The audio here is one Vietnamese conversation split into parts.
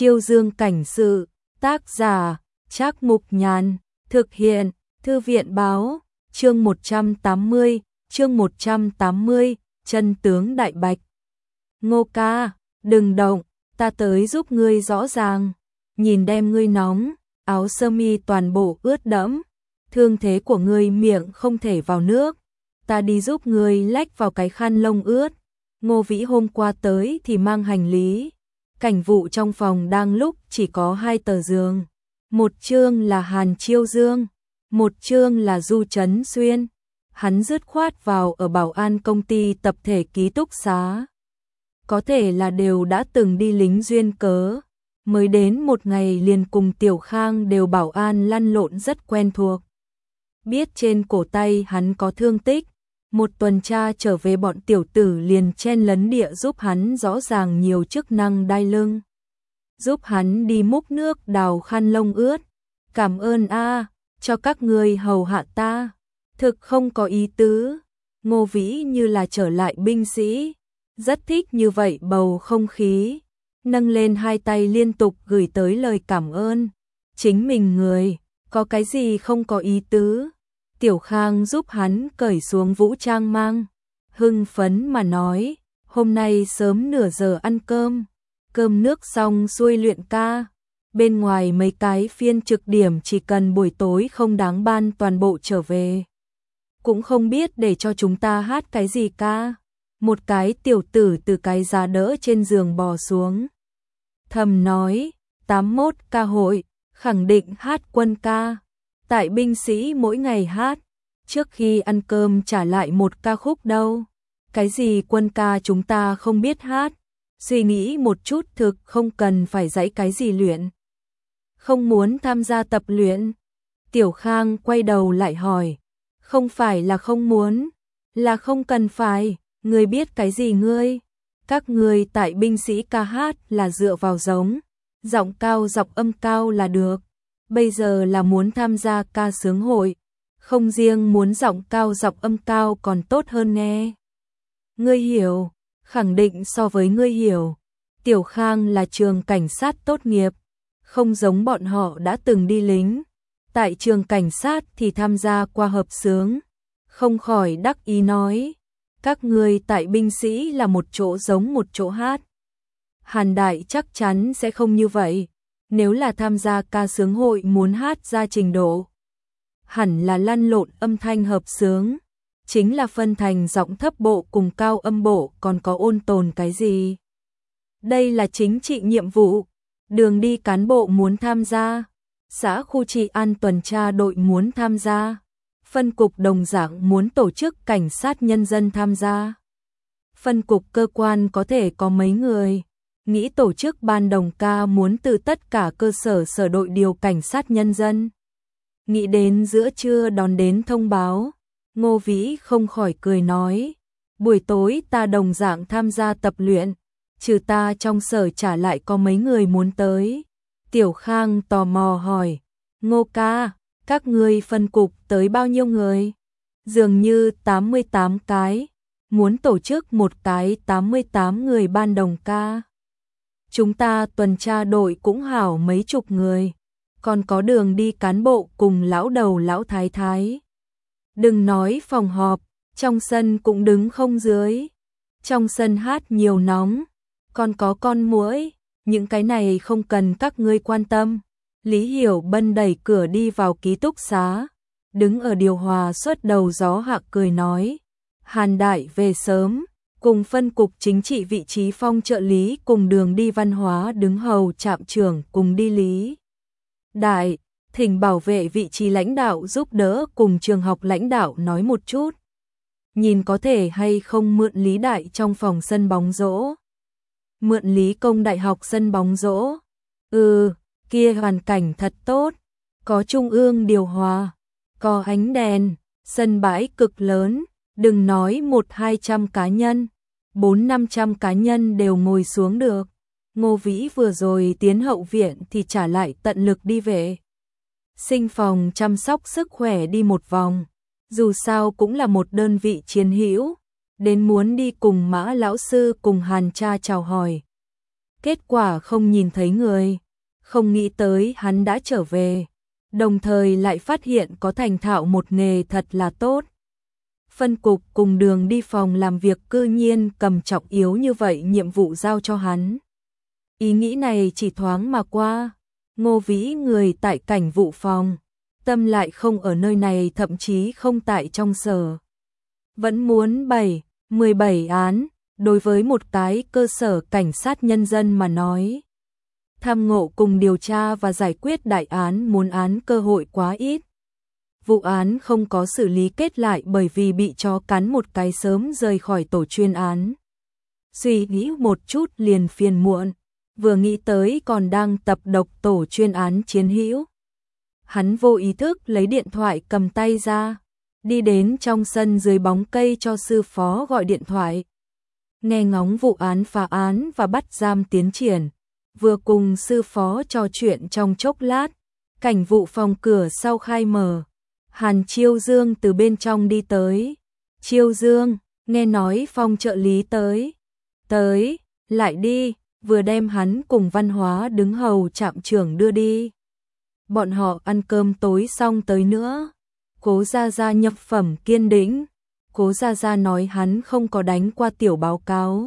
Chiêu Dương cảnh sự, tác giả, Trác Mục Nhàn, thực hiện, Thư viện báo, chương 180, chân tướng đại bạch. Ngô ca, đừng động, ta tới giúp ngươi rõ ràng, nhìn đem ngươi nóng, áo sơ mi toàn bộ ướt đẫm, thương thế của ngươi miệng không thể vào nước, ta đi giúp ngươi lách vào cái khăn lông ướt. Ngô Vĩ hôm qua tới thì mang hành lý. Cảnh vụ trong phòng đang lúc chỉ có 2 tờ giường. Một chương là Hàn Chiêu Dương, một chương là Du Trấn Xuyên. Hắn dứt khoát vào ở bảo an công ty tập thể ký túc xá. Có thể là đều đã từng đi lính duyên cớ. Mới đến một ngày liền cùng Tiểu Khang đều bảo an lăn lộn rất quen thuộc. Biết trên cổ tay hắn có thương tích. Một tuần tra trở về bọn tiểu tử liền chen lấn địa giúp hắn rõ ràng nhiều chức năng đai lưng. Giúp hắn đi múc nước đào khăn lông ướt. Cảm ơn cho các người hầu hạ ta. Thực không có ý tứ. Ngô Vĩ như là trở lại binh sĩ. Rất thích như vậy bầu không khí. Nâng lên 2 tay liên tục gửi tới lời cảm ơn. Chính mình người, có cái gì không có ý tứ. Tiểu Khang giúp hắn cởi xuống vũ trang mang. Hưng phấn mà nói, hôm nay sớm nửa giờ ăn cơm. Cơm nước xong xuôi luyện ca. Bên ngoài mấy cái phiên trực điểm chỉ cần buổi tối không đáng ban toàn bộ trở về. Cũng không biết để cho chúng ta hát cái gì ca. Một cái tiểu tử từ cái giá đỡ trên giường bò xuống. Thầm nói, 81 ca hội, khẳng định hát quân ca. Tại binh sĩ mỗi ngày hát, trước khi ăn cơm trả lại một ca khúc đâu. Cái gì quân ca chúng ta không biết hát, suy nghĩ một chút thực không cần phải dạy cái gì luyện. Không muốn tham gia tập luyện. Tiểu Khang quay đầu lại hỏi, không phải là không muốn, là không cần phải, ngươi biết cái gì ngươi? Các ngươi tại binh sĩ ca hát là dựa vào giống, giọng cao giọng âm cao là được. Bây giờ là muốn tham gia ca sướng hội, không riêng muốn giọng cao giọng âm cao còn tốt hơn nghe. Ngươi hiểu, khẳng định so với ngươi hiểu. Tiểu Khang là trường cảnh sát tốt nghiệp, không giống bọn họ đã từng đi lính. Tại trường cảnh sát thì tham gia qua hợp xướng, không khỏi đắc ý nói. Các ngươi tại binh sĩ là một chỗ giống một chỗ hát. Hàn Đại chắc chắn sẽ không như vậy. Nếu là tham gia ca sướng hội muốn hát ra trình độ, hẳn là lăn lộn âm thanh hợp xướng, chính là phân thành giọng thấp bộ cùng cao âm bộ, còn có ôn tồn cái gì. Đây là chính trị nhiệm vụ, đường đi cán bộ muốn tham gia, xã khu trị an tuần tra đội muốn tham gia, phân cục đồng dạng muốn tổ chức cảnh sát nhân dân tham gia. Phân cục cơ quan có thể có mấy người. Nghĩ tổ chức ban đồng ca muốn từ tất cả cơ sở sở đội điều cảnh sát nhân dân. Nghĩ đến giữa trưa đón đến thông báo, Ngô Vĩ không khỏi cười nói, buổi tối ta đồng dạng tham gia tập luyện, trừ ta trong sở trả lại có mấy người muốn tới. Tiểu Khang tò mò hỏi, Ngô ca, các ngươi phân cục tới bao nhiêu người? Dường như 88 cái, muốn tổ chức một cái 88 người ban đồng ca. Chúng ta tuần tra đội cũng hảo mấy chục người, còn có đường đi cán bộ cùng lão đầu lão thái thái. Đừng nói phòng họp, trong sân cũng đứng không dưới. Trong sân hát nhiều nóng, còn có con muỗi, những cái này không cần các ngươi quan tâm. Lý Hiểu Bân đẩy cửa đi vào ký túc xá, đứng ở điều hòa suốt đầu gió hạ cười nói, Hàn Đại về sớm. Cùng phân cục chính trị vị trí phong trợ lý cùng đường đi văn hóa đứng hầu trạm trưởng cùng đi Lý Đại, thỉnh bảo vệ vị trí lãnh đạo giúp đỡ cùng trường học lãnh đạo nói một chút. Nhìn có thể hay không mượn Lý Đại trong phòng sân bóng rổ. Mượn Lý Công Đại học sân bóng rổ. Kia hoàn cảnh thật tốt. Có trung ương điều hòa, có ánh đèn, sân bãi cực lớn. Đừng nói 100-200 cá nhân, 400-500 cá nhân đều ngồi xuống được. Ngô Vĩ vừa rồi tiến hậu viện thì trả lại tận lực đi vệ sinh phòng chăm sóc sức khỏe đi một vòng. Dù sao cũng là một đơn vị chiến hữu, đến muốn đi cùng Mã lão sư cùng Hàn cha chào hỏi. kết quả không nhìn thấy người, không nghĩ tới hắn đã trở về, đồng thời lại phát hiện có thành thạo một nghề thật là tốt. Phân cục cùng đường đi phòng làm việc cư nhiên cầm trọng yếu như vậy nhiệm vụ giao cho hắn. Ý nghĩ này chỉ thoáng mà qua, Ngô Vĩ người tại cảnh vụ phòng, tâm lại không ở nơi này, thậm chí không tại trong sở. Vẫn muốn 17 án, đối với một cái cơ sở cảnh sát nhân dân mà nói. Tham ngộ cùng điều tra và giải quyết đại án muốn án cơ hội quá ít. Vụ án không có xử lý kết lại bởi vì bị chó cắn một cái sớm rời khỏi tổ chuyên án. Suy nghĩ một chút liền phiền muộn, vừa nghĩ tới còn đang tập độc tổ chuyên án chiến hữu. Hắn vô ý thức lấy điện thoại cầm tay ra, đi đến trong sân dưới bóng cây cho sư phó gọi điện thoại. Nghe ngóng vụ án phá án và bắt giam tiến triển, vừa cùng sư phó trò chuyện trong chốc lát, cảnh vụ phòng cửa sau khai mở. Hàn Chiêu Dương từ bên trong đi tới. Chiêu Dương, nghe nói Phong trợ lý tới. Tới, lại đi, vừa đem hắn cùng Văn Hóa đứng hầu trạm trưởng đưa đi. Bọn họ ăn cơm tối xong tới nữa. Cố Gia Gia nhập phẩm kiên định. Cố Gia Gia nói hắn không có đánh qua tiểu báo cáo.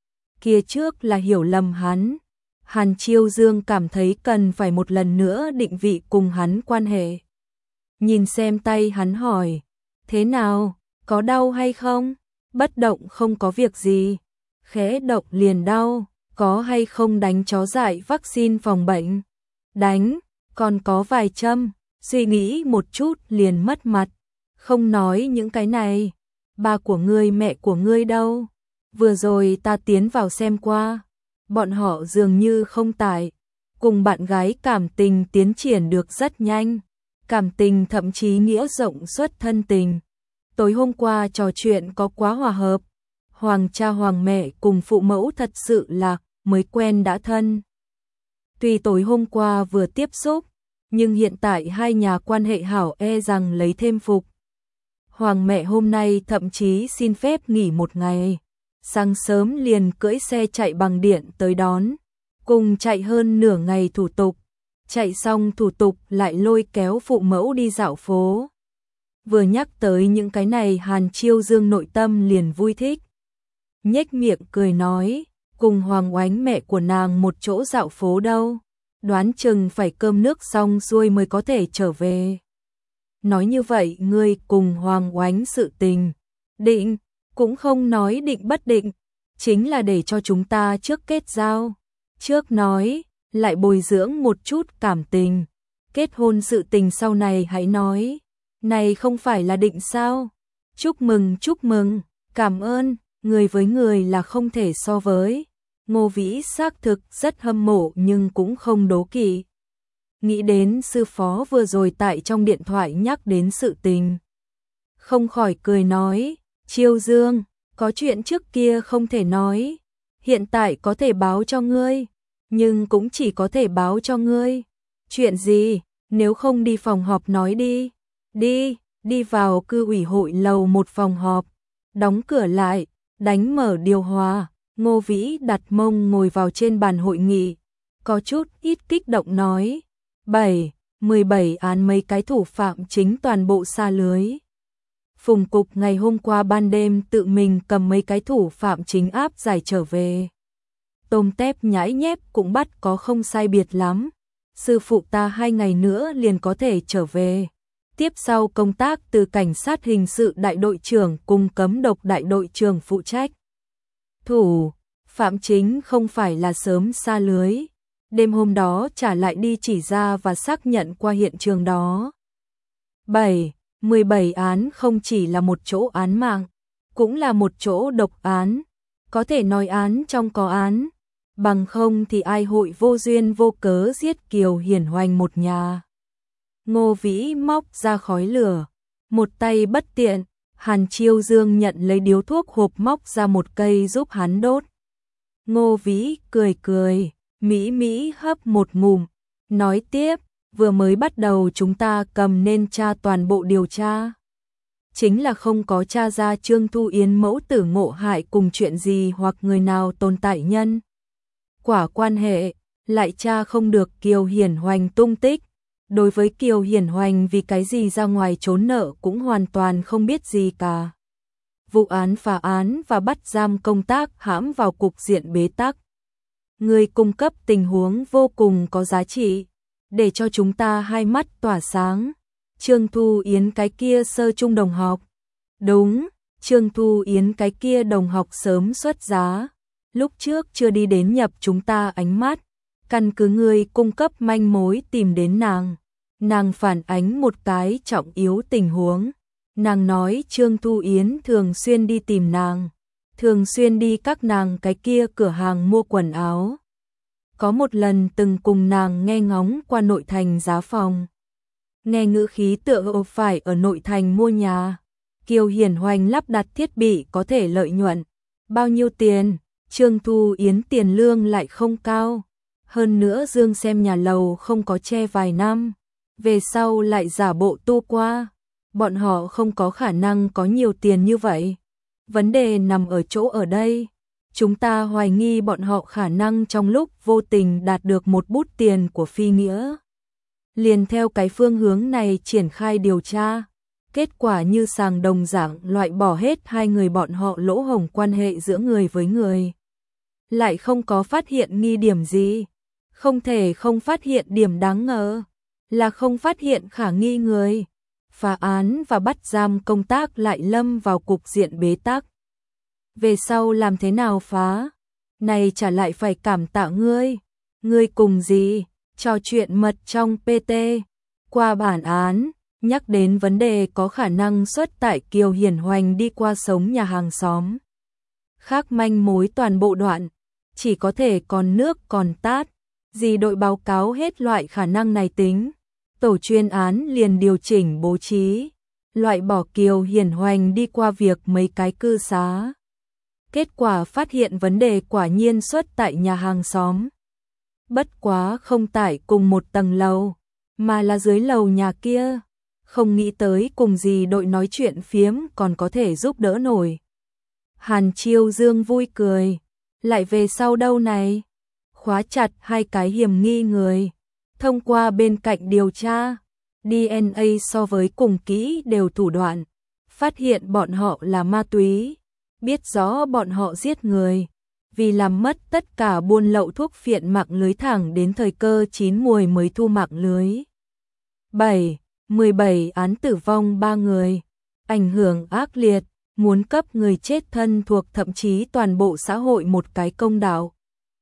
Kia trước là hiểu lầm hắn. Hàn Chiêu Dương cảm thấy cần phải một lần nữa định vị cùng hắn quan hệ. Nhìn xem tay hắn hỏi, thế nào, có đau hay không? Bất động không có việc gì. Khẽ động liền đau, có hay không đánh chó dại vaccine phòng bệnh? Đánh, còn có vài châm, suy nghĩ một chút liền mất mặt. Không nói những cái này, ba của ngươi mẹ của ngươi đâu? Vừa rồi ta tiến vào xem qua, bọn họ dường như không tại, cùng bạn gái cảm tình tiến triển được rất nhanh. Cảm tình thậm chí nghĩa rộng xuất thân tình. Tối hôm qua trò chuyện có quá hòa hợp. Hoàng cha hoàng mẹ cùng phụ mẫu thật sự là mới quen đã thân. Tuy tối hôm qua vừa tiếp xúc, nhưng hiện tại hai nhà quan hệ hảo e rằng lấy thêm phục. Hoàng mẹ hôm nay thậm chí xin phép nghỉ một ngày. Sáng sớm liền cưỡi xe chạy bằng điện tới đón. Cùng chạy hơn nửa ngày thủ tục. Chạy xong thủ tục lại lôi kéo phụ mẫu đi dạo phố. Vừa nhắc tới những cái này Hàn Chiêu Dương nội tâm liền vui thích. Nhếch miệng cười nói, cùng Hoàng Oánh mẹ của nàng một chỗ dạo phố đâu. Đoán chừng phải cơm nước xong xuôi mới có thể trở về. Nói như vậy ngươi cùng Hoàng Oánh sự tình. Định, cũng không nói định bất định. Chính là để cho chúng ta trước kết giao. Trước nói, lại bồi dưỡng một chút cảm tình. Kết hôn sự tình sau này hãy nói. Này không phải là định sao? Chúc mừng, cảm ơn, người với người là không thể so với. Ngô Vĩ xác thực rất hâm mộ nhưng cũng không đố kỵ. Nghĩ đến sư phó vừa rồi tại trong điện thoại nhắc đến sự tình. Không khỏi cười nói, Chiêu Dương, có chuyện trước kia không thể nói. Hiện tại có thể báo cho ngươi. Nhưng cũng chỉ có thể báo cho ngươi. Chuyện gì, nếu không đi phòng họp nói đi. Đi vào cư ủy hội lầu một phòng họp. Đóng cửa lại, đánh mở điều hòa. Ngô Vĩ đặt mông ngồi vào trên bàn hội nghị. Có chút ít kích động nói. 17 án mấy cái thủ phạm chính toàn bộ sa lưới. Phùng cục ngày hôm qua ban đêm tự mình cầm mấy cái thủ phạm chính áp giải trở về. Tôm tép nhãi nhép cũng bắt có không sai biệt lắm. Sư phụ ta 2 ngày nữa liền có thể trở về. Tiếp sau công tác từ cảnh sát hình sự đại đội trưởng cùng cấm độc đại đội trưởng phụ trách. Thủ phạm chính không phải là sớm sa lưới. Đêm hôm đó trả lại đi chỉ ra và xác nhận qua hiện trường đó. 17 án không chỉ là một chỗ án mạng, cũng là một chỗ độc án. Có thể nói án trong có án. Bằng không thì ai hội vô duyên vô cớ giết Kiều Hiển Hoành một nhà. Ngô Vĩ móc ra khói lửa, một tay bất tiện, Hàn Chiêu Dương nhận lấy điếu thuốc hộp móc ra một cây giúp hắn đốt. Ngô Vĩ cười, mỹ hấp một ngụm, nói tiếp, vừa mới bắt đầu chúng ta cầm nên tra toàn bộ điều tra. Chính là không có tra ra Trương Thu Yến mẫu tử ngộ hại cùng chuyện gì hoặc người nào tồn tại nhân quả quan hệ, lại tra không được Kiều Hiển Hoành tung tích. Đối với Kiều Hiển Hoành vì cái gì ra ngoài trốn nợ cũng hoàn toàn không biết gì cả. Vụ án phá án và bắt giam công tác hãm vào cục diện bế tắc. Người cung cấp tình huống vô cùng có giá trị, để cho chúng ta hai mắt tỏa sáng. Trương Thu Yến cái kia sơ trung đồng học. Đúng, Trương Thu Yến cái kia đồng học sớm xuất giá. Lúc trước chưa đi đến nhập chúng ta ánh mắt. Căn cứ người cung cấp manh mối tìm đến nàng. Nàng phản ánh một cái trọng yếu tình huống. Nàng nói Trương Thu Yến thường xuyên đi tìm nàng. Thường xuyên đi các nàng cái kia cửa hàng mua quần áo. Có một lần từng cùng nàng nghe ngóng qua nội thành giá phòng. Nghe ngữ khí tựa phải ở nội thành mua nhà. Kiều Hiển Hoành lắp đặt thiết bị có thể lợi nhuận. Bao nhiêu tiền? Trương Thu Yến tiền lương lại không cao. Hơn nữa Dương xem nhà lầu không có che vài năm. Về sau lại giả bộ tu qua. Bọn họ không có khả năng có nhiều tiền như vậy. Vấn đề nằm ở chỗ ở đây. Chúng ta hoài nghi bọn họ khả năng trong lúc vô tình đạt được một bút tiền của Phi Nghĩa. Liền theo cái phương hướng này triển khai điều tra. Kết quả như sàng đồng dạng loại bỏ hết hai người bọn họ lỗ hổng quan hệ giữa người với người. Lại không có phát hiện nghi điểm gì. Không thể không phát hiện điểm đáng ngờ. Là không phát hiện khả nghi người. Phá án và bắt giam công tác lại lâm vào cục diện bế tắc. Về sau làm thế nào phá? Này trả lại phải cảm tạ ngươi. Ngươi cùng gì? Trò chuyện mật trong PT. Qua bản án, nhắc đến vấn đề có khả năng xuất tại Kiều Hiển Hoành đi qua sống nhà hàng xóm. Khác manh mối toàn bộ đoạn. Chỉ có thể còn nước còn tát. Gì đội báo cáo hết loại khả năng này tính. Tổ chuyên án liền điều chỉnh bố trí. Loại bỏ Kiều Hiển Hoành đi qua việc mấy cái cư xá. Kết quả phát hiện vấn đề quả nhiên xuất tại nhà hàng xóm. Bất quá không tại cùng một tầng lầu, mà là dưới lầu nhà kia. Không nghĩ tới cùng gì đội nói chuyện phiếm còn có thể giúp đỡ nổi. Hàn Chiêu Dương vui cười. Lại về sau đâu này? Khóa chặt hai cái hiểm nghi người. Thông qua bên cạnh điều tra, DNA so với cùng kỹ đều thủ đoạn. Phát hiện bọn họ là ma túy. Biết rõ bọn họ giết người. Vì làm mất tất cả buôn lậu thuốc phiện mạng lưới thẳng đến thời cơ chín muồi mới thu mạng lưới. 17 án tử vong 3 người. Ảnh hưởng ác liệt. Muốn cấp người chết thân thuộc thậm chí toàn bộ xã hội một cái công đạo.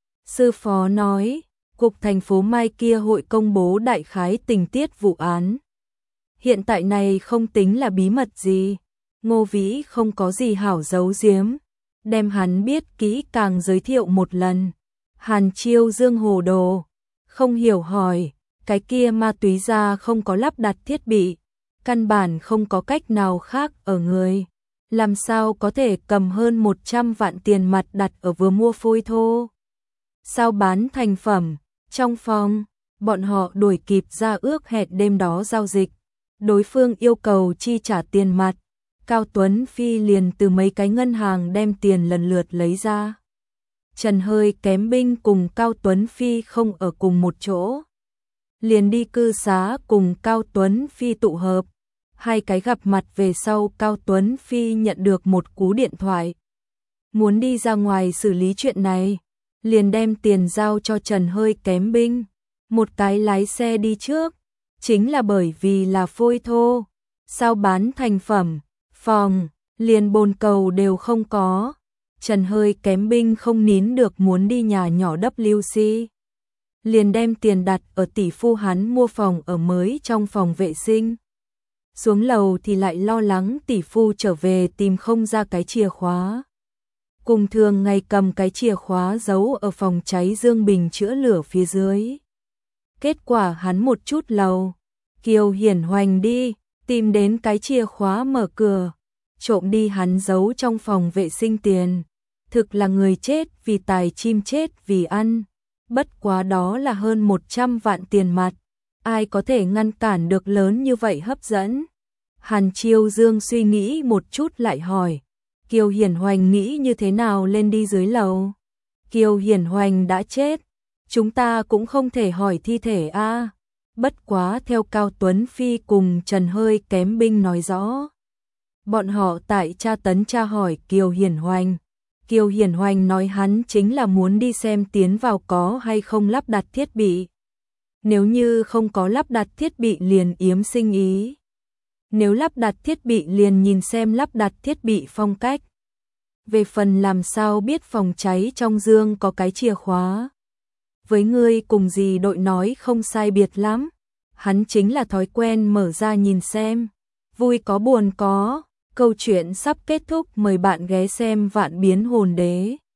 Sư phó nói, Cục thành phố mai kia hội công bố đại khái tình tiết vụ án. Hiện tại này không tính là bí mật gì. Ngô Vĩ không có gì hảo giấu giếm. Đem hắn biết kỹ càng giới thiệu một lần. Hàn Chiêu Dương hồ đồ. Không hiểu hỏi, cái kia ma túy ra không có lắp đặt thiết bị. Căn bản không có cách nào khác ở người. Làm sao có thể cầm hơn 100 vạn tiền mặt đặt ở vừa mua phôi thô? Sao bán thành phẩm? Trong phòng, bọn họ đuổi kịp ra ước hẹn đêm đó giao dịch. Đối phương yêu cầu chi trả tiền mặt. Cao Tuấn Phi liền từ mấy cái ngân hàng đem tiền lần lượt lấy ra. Trần Hơi Kém Binh cùng Cao Tuấn Phi không ở cùng một chỗ. Liền đi cư xá cùng Cao Tuấn Phi tụ hợp. Hai cái gặp mặt về sau Cao Tuấn Phi nhận được một cú điện thoại. Muốn đi ra ngoài xử lý chuyện này. Liền đem tiền giao cho Trần Hơi Kém Binh. Một cái lái xe đi trước. Chính là bởi vì là phôi thô. Sao bán thành phẩm? Phòng, liền bồn cầu đều không có. Trần Hơi Kém Binh không nín được muốn đi nhà nhỏ WC. Liền đem tiền đặt ở tỷ phu hắn mua phòng ở mới trong phòng vệ sinh. Xuống lầu thì lại lo lắng tỷ phu trở về tìm không ra cái chìa khóa. Cùng thường ngày cầm cái chìa khóa giấu ở phòng cháy dương bình chữa lửa phía dưới. Kết quả hắn một chút lầu. Kiều Hiển Hoành đi, tìm đến cái chìa khóa mở cửa. Trộm đi hắn giấu trong phòng vệ sinh tiền. Thực là người chết vì tài chim chết vì ăn. Bất quá đó là hơn 100 vạn tiền mặt. Ai có thể ngăn cản được lớn như vậy hấp dẫn? Hàn Chiêu Dương suy nghĩ một chút lại hỏi. Kiều Hiển Hoành nghĩ như thế nào lên đi dưới lầu? Kiều Hiển Hoành đã chết, chúng ta cũng không thể hỏi thi thể a. Bất quá theo Cao Tuấn Phi cùng Trần hơi kém binh nói rõ. Bọn họ tại tra tấn tra hỏi Kiều Hiển Hoành. Kiều Hiển Hoành nói hắn chính là muốn đi xem tiến vào có hay không lắp đặt thiết bị. Nếu như không có lắp đặt thiết bị liền yếm sinh ý. Nếu lắp đặt thiết bị liền nhìn xem lắp đặt thiết bị phong cách. Về phần làm sao biết phòng cháy trong dương có cái chìa khóa. Với ngươi cùng gì đội nói không sai biệt lắm. Hắn chính là thói quen mở ra nhìn xem. Vui có buồn có. Câu chuyện sắp kết thúc, mời bạn ghé xem Vạn Biến Hồn Đế.